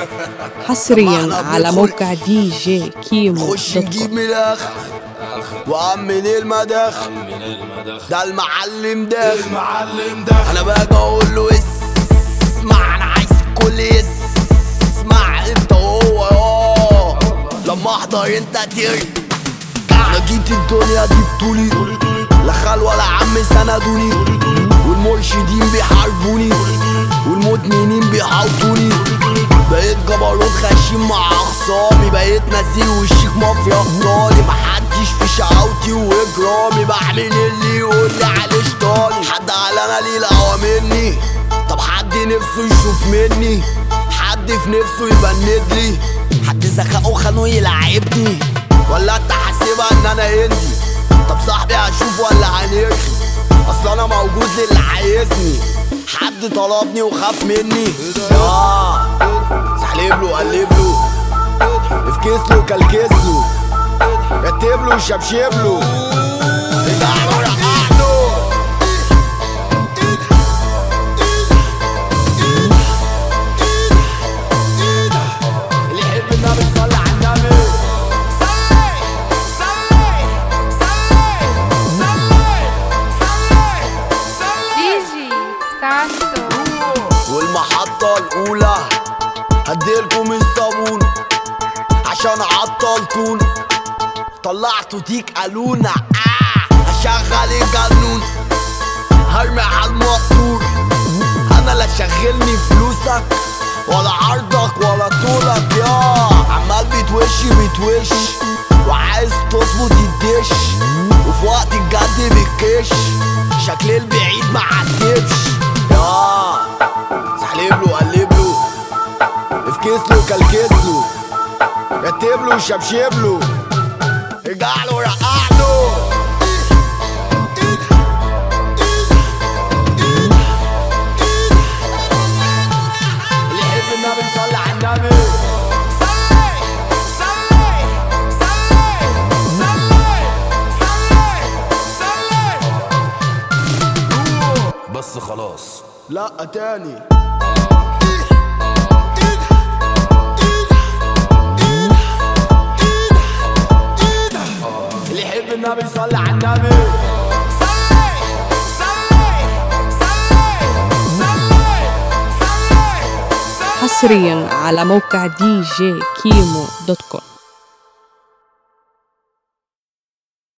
حصريا على موقع دي جي كيمو خش نجيب من الاخر وأمن المداخل ده المعلم ده انا باجي اقول له اسمع انا عايز الكل يسمع انت وهو لما احضر انت ترجع انا جيت الدنيا دي بطولي لا خال ولا عم سندوني والمرشدين بيحاربوني والمدمنين بيحاوطوني بقيت جبروت خشيم مع اخصامي بقيت نزيل والشيك مافيا اختاري محدش في شقاوتي واجرامي بعمل اللي يقولي عليه شطاني حد قال انا ليه القوى مني طب حد نفسه يشوف مني حد في نفسه يبندلي حد ذكاءه خانه يلعبني ولا انت حاسبها ان انا هندي طب صاحبي هشوف ولا هنرخي اصل انا موجود للي عايزني حد طلبني وخاف مني سحلب له قلب له افكس له كلكس له رتب له شبشب له رجع له رقع له اللي يحب النبي يصلي على النبي والمحطة الأولى هديلكم الصابون عشان عطلتون طلعتوا تيك قالونا هشغل الجنون هرمي على المقطور أنا لا شغلني فلوسك ولا عرضك ولا طولك يا عمال بتوش وعايز تظبط الدش وفي وقت الجد بتكش شكل البعيد معدبش سحلب له قلب له افكس له كلكس له رتب له شبشب له رجع له رقع له اللي يحب النبي يصلي على النبي بس خلاص لا تاني اللي يحب النبي يصلي على النبي حصريا على موقع دي جي كيمو دوت كوم.